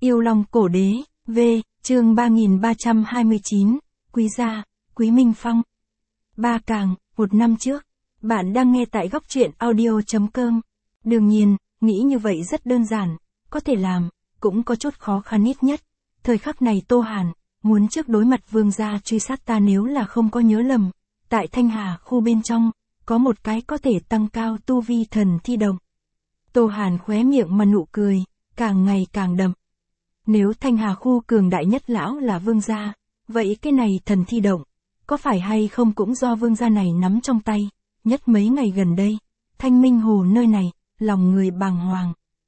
Yêu Long Cổ Đế, V, chương 3329, Quý Gia, Quý Minh Phong. Ba Càng, một năm trước. Bạn đang nghe tại góc truyện audio.com. Đương nhiên, nghĩ như vậy rất đơn giản, có thể làm, cũng có chút khó khăn ít nhất. Thời khắc này Tô Hàn, muốn trước đối mặt vương gia truy sát ta nếu là không có nhớ lầm. Tại Thanh Hà khu bên trong, có một cái có thể tăng cao tu vi thần thi động. Tô Hàn khóe miệng mà nụ cười, càng ngày càng đậm. Nếu Thanh Hà khu cường đại nhất lão là vương gia, vậy cái này thần thi động, có phải hay không cũng do vương gia này nắm trong tay, nhất mấy ngày gần đây, Thanh Minh Hồ nơi này, lòng người bàng hoàng.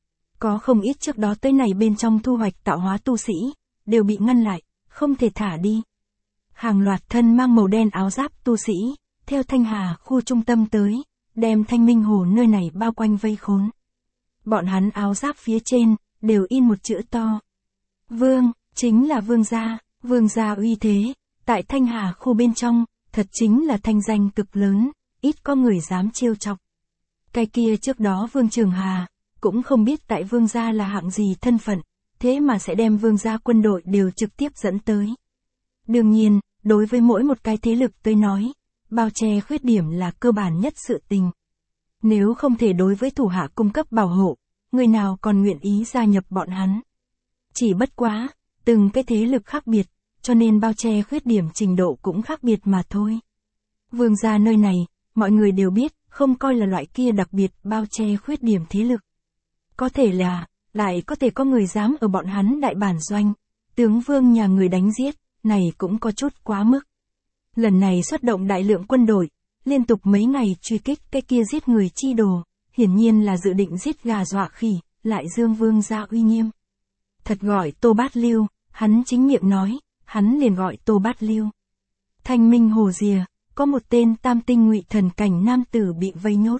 Có không ít trước đó tới này bên trong thu hoạch tạo hóa tu sĩ, đều bị ngăn lại, không thể thả đi. Hàng loạt thân mang màu đen áo giáp tu sĩ, theo Thanh Hà khu trung tâm tới, đem Thanh Minh Hồ nơi này bao quanh vây khốn. Bọn hắn áo giáp phía trên, đều in một chữ to. Vương, chính là vương gia uy thế, tại Thanh Hà khu bên trong, thật chính là thanh danh cực lớn, ít có người dám trêu chọc. Cái kia trước đó Vương Trường Hà, cũng không biết tại vương gia là hạng gì thân phận, thế mà sẽ đem vương gia quân đội đều trực tiếp dẫn tới. Đương nhiên, đối với mỗi một cái thế lực tới nói, bao che khuyết điểm là cơ bản nhất sự tình. Nếu không thể đối với thủ hạ cung cấp bảo hộ, người nào còn nguyện ý gia nhập bọn hắn. Chỉ bất quá, từng cái thế lực khác biệt, cho nên bao che khuyết điểm trình độ cũng khác biệt mà thôi. Vương gia nơi này, mọi người đều biết, không coi là loại kia đặc biệt bao che khuyết điểm thế lực. Có thể là, lại có thể có người dám ở bọn hắn đại bản doanh, tướng vương nhà người đánh giết, này cũng có chút quá mức. Lần này xuất động đại lượng quân đội, liên tục mấy ngày truy kích cái kia giết người chi đồ, hiển nhiên là dự định giết gà dọa khỉ, lại dương vương gia uy nghiêm. Thật gọi Tô Bát Lưu, hắn chính miệng nói, hắn liền gọi Tô Bát Lưu. Thanh Minh Hồ Dìa, có một tên tam tinh ngụy thần cảnh nam tử bị vây nhốt.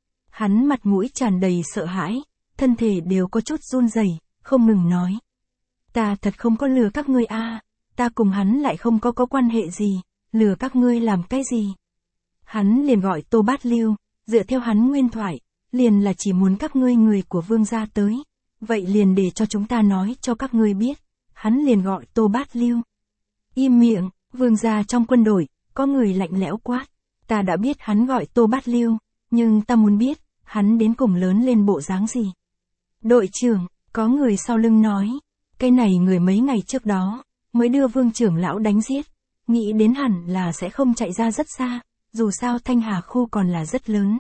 Hắn mặt mũi tràn đầy sợ hãi, thân thể đều có chút run rẩy, không ngừng nói. Ta thật không có lừa các ngươi ta cùng hắn lại không có quan hệ gì, lừa các ngươi làm cái gì. Hắn liền gọi Tô Bát Lưu, dựa theo hắn nguyên thoại, liền là chỉ muốn các ngươi người của vương gia tới. Vậy liền để cho chúng ta nói cho các ngươi biết, hắn liền gọi Tô Bát Lưu. Im miệng, vương gia trong quân đội, có người lạnh lẽo quát. Ta đã biết hắn gọi Tô Bát Lưu, nhưng ta muốn biết, hắn đến cùng lớn lên bộ dáng gì. Đội trưởng, có người sau lưng nói, cái này người mấy ngày trước đó, mới đưa vương trưởng lão đánh giết, nghĩ đến hẳn là sẽ không chạy ra rất xa, dù sao Thanh Hà khu còn là rất lớn.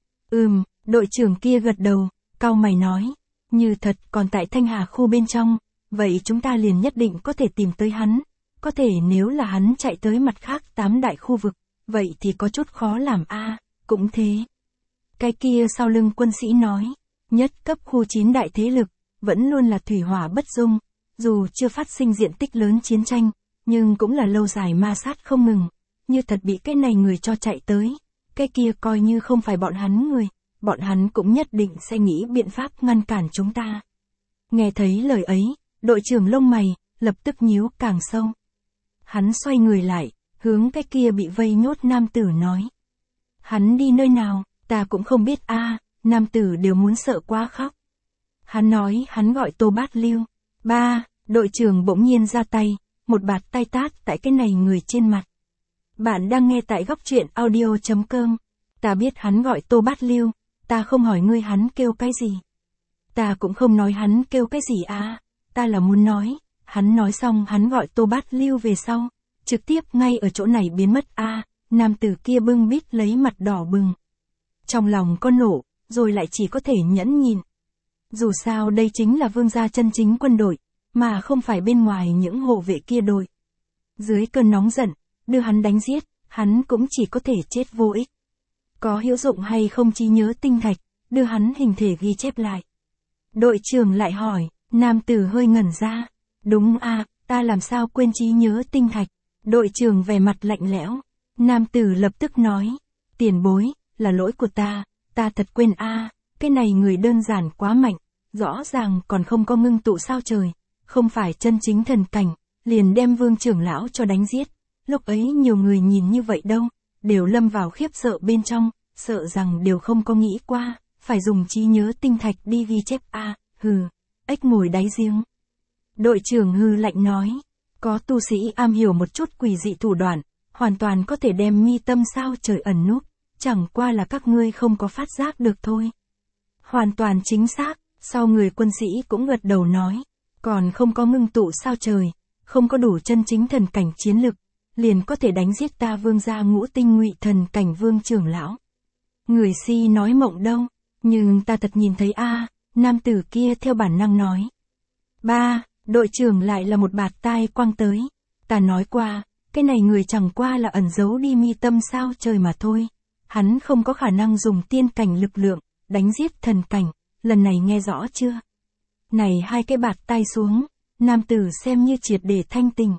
Đội trưởng kia gật đầu, cau mày nói, như thật còn tại Thanh Hà khu bên trong, vậy chúng ta liền nhất định có thể tìm tới hắn, có thể nếu là hắn chạy tới mặt khác 8 đại khu vực, vậy thì có chút khó làm cũng thế. Cái kia sau lưng quân sĩ nói, nhất cấp khu 9 đại thế lực, vẫn luôn là thủy hỏa bất dung, dù chưa phát sinh diện tích lớn chiến tranh, nhưng cũng là lâu dài ma sát không ngừng, như thật bị cái này người cho chạy tới, cái kia coi như không phải bọn hắn người, bọn hắn cũng nhất định sẽ nghĩ biện pháp ngăn cản chúng ta. Nghe thấy lời ấy, đội trưởng lông mày, lập tức nhíu càng sâu. Hắn xoay người lại, hướng cái kia bị vây nhốt nam tử nói. Hắn đi nơi nào, ta cũng không biết nam tử đều muốn sợ quá khóc. Hắn nói hắn gọi Tô Bát Lưu. Đội trưởng bỗng nhiên ra tay, một bạt tay tát tại cái này người trên mặt. Bạn đang nghe tại góc truyện audio.com. Ta biết hắn gọi Tô Bát Lưu, ta không hỏi ngươi hắn kêu cái gì. Ta cũng không nói hắn kêu cái gì ta là muốn nói, hắn nói xong hắn gọi Tô Bát Lưu về sau, trực tiếp ngay ở chỗ này biến mất nam tử kia bưng bít lấy mặt đỏ bừng. Trong lòng có nổ, rồi lại chỉ có thể nhẫn nhìn. Dù sao đây chính là vương gia chân chính quân đội, mà không phải bên ngoài những hộ vệ kia đội. Dưới cơn nóng giận, đưa hắn đánh giết, hắn cũng chỉ có thể chết vô ích. Có hữu dụng hay không trí nhớ tinh thạch, đưa hắn hình thể ghi chép lại. Đội trưởng lại hỏi, nam tử hơi ngẩn ra. Đúng ta làm sao quên trí nhớ tinh thạch. Đội trưởng vẻ mặt lạnh lẽo. Nam tử lập tức nói, tiền bối, là lỗi của ta thật quên cái này người đơn giản quá mạnh, rõ ràng còn không có ngưng tụ sao trời, không phải chân chính thần cảnh, liền đem vương trưởng lão cho đánh giết. Lúc ấy nhiều người nhìn như vậy đâu, đều lâm vào khiếp sợ bên trong, sợ rằng đều không có nghĩ qua, phải dùng trí nhớ tinh thạch đi ghi chép ếch ngồi đáy giếng. Đội trưởng hừ lạnh nói. Có tu sĩ am hiểu một chút quỷ dị thủ đoạn, hoàn toàn có thể đem mi tâm sao trời ẩn núp, chẳng qua là các ngươi không có phát giác được thôi. Hoàn toàn chính xác, sau người quân sĩ cũng gật đầu nói. Còn không có ngưng tụ sao trời, không có đủ chân chính thần cảnh chiến lực, liền có thể đánh giết ta Vương gia Ngũ Tinh Ngụy thần cảnh Vương trưởng lão. Người si nói mộng đâu, nhưng ta thật nhìn thấy a, nam tử kia theo bản năng nói. Ba, đội trưởng lại là một bạt tai quăng tới. Ta nói qua, cái này người chẳng qua là ẩn giấu đi mi tâm sao trời mà thôi. Hắn không có khả năng dùng tiên cảnh lực lượng, đánh giết thần cảnh, lần này nghe rõ chưa? Này hai cái bạt tai xuống, nam tử xem như triệt để thanh tình.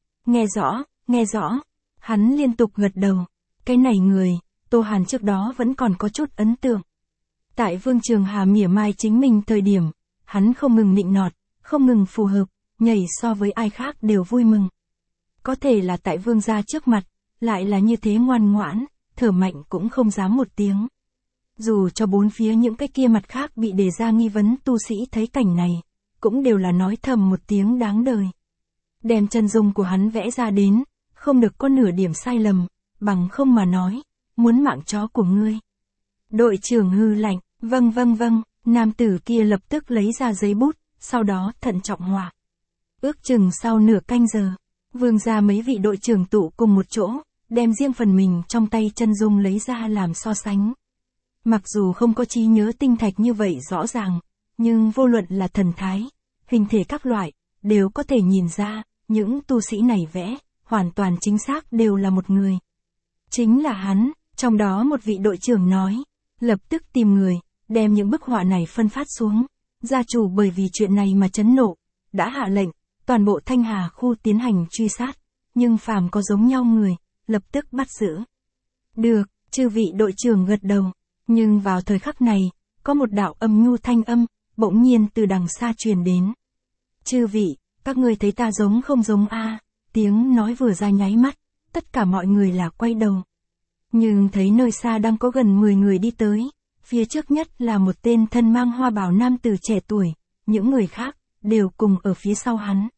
Nghe rõ, hắn liên tục gật đầu. Cái này người, Tô Hàn trước đó vẫn còn có chút ấn tượng. Tại Vương Trường Hà mỉa mai chính mình thời điểm, hắn không ngừng nịnh nọt, không ngừng phù hợp, nhảy so với ai khác đều vui mừng. Có thể là tại Vương gia trước mặt, lại là như thế ngoan ngoãn, thở mạnh cũng không dám một tiếng. Dù cho bốn phía những cái kia mặt khác bị đề ra nghi vấn tu sĩ thấy cảnh này, cũng đều là nói thầm một tiếng đáng đời. Đem chân dung của hắn vẽ ra đến, không được có nửa điểm sai lầm, bằng không mà nói, muốn mạng chó của ngươi. Đội trưởng hư lạnh, vâng, nam tử kia lập tức lấy ra giấy bút, sau đó thận trọng họa. Ước chừng sau nửa canh giờ, Vương gia mấy vị đội trưởng tụ cùng một chỗ, đem riêng phần mình trong tay chân dung lấy ra làm so sánh. Mặc dù không có trí nhớ tinh thạch như vậy rõ ràng, nhưng vô luận là thần thái, hình thể các loại, đều có thể nhìn ra, những tu sĩ này vẽ, hoàn toàn chính xác đều là một người. Chính là hắn, trong đó một vị đội trưởng nói, lập tức tìm người, đem những bức họa này phân phát xuống. Gia chủ bởi vì chuyện này mà chấn nộ, đã hạ lệnh, toàn bộ Thanh Hà khu tiến hành truy sát, nhưng phàm có giống nhau người, lập tức bắt giữ. Được, chư vị đội trưởng gật đầu, nhưng vào thời khắc này, có một đạo âm nhu thanh âm, bỗng nhiên từ đằng xa truyền đến. Chư vị, các ngươi thấy ta giống không giống a? Tiếng nói vừa ra nháy mắt, tất cả mọi người là quay đầu. Nhưng thấy nơi xa đang có gần 10 người đi tới, phía trước nhất là một tên thân mang hoa bào nam tử trẻ tuổi, những người khác, đều cùng ở phía sau hắn.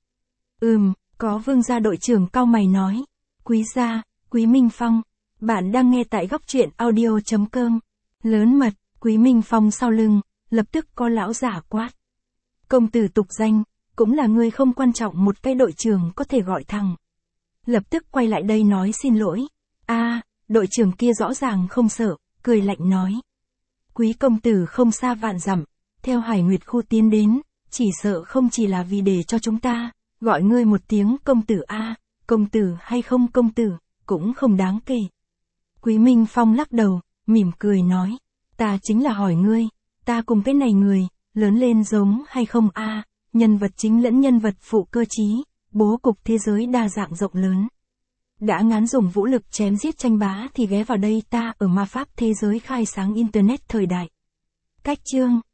Có Vương gia đội trưởng cau mày nói. Quý gia, Quý Minh Phong, bạn đang nghe tại góc truyện audio.com. Lớn mật, Quý Minh Phong sau lưng, lập tức có lão giả quát. Công tử tục danh, cũng là người không quan trọng một cái đội trưởng có thể gọi thẳng. Lập tức quay lại đây nói xin lỗi. Đội trưởng kia rõ ràng không sợ, cười lạnh nói. Quý công tử không xa vạn dặm, theo Hải Nguyệt khu tiến đến, chỉ sợ không chỉ là vì để cho chúng ta, gọi ngươi một tiếng công tử công tử hay không công tử, cũng không đáng kể. Quý Minh Phong lắc đầu, mỉm cười nói, ta chính là hỏi ngươi, ta cùng cái này người, lớn lên giống hay không nhân vật chính lẫn nhân vật phụ cơ trí, bố cục thế giới đa dạng rộng lớn. Đã ngán dùng vũ lực chém giết tranh bá thì ghé vào đây ta ở ma pháp thế giới khai sáng internet thời đại. Cách chương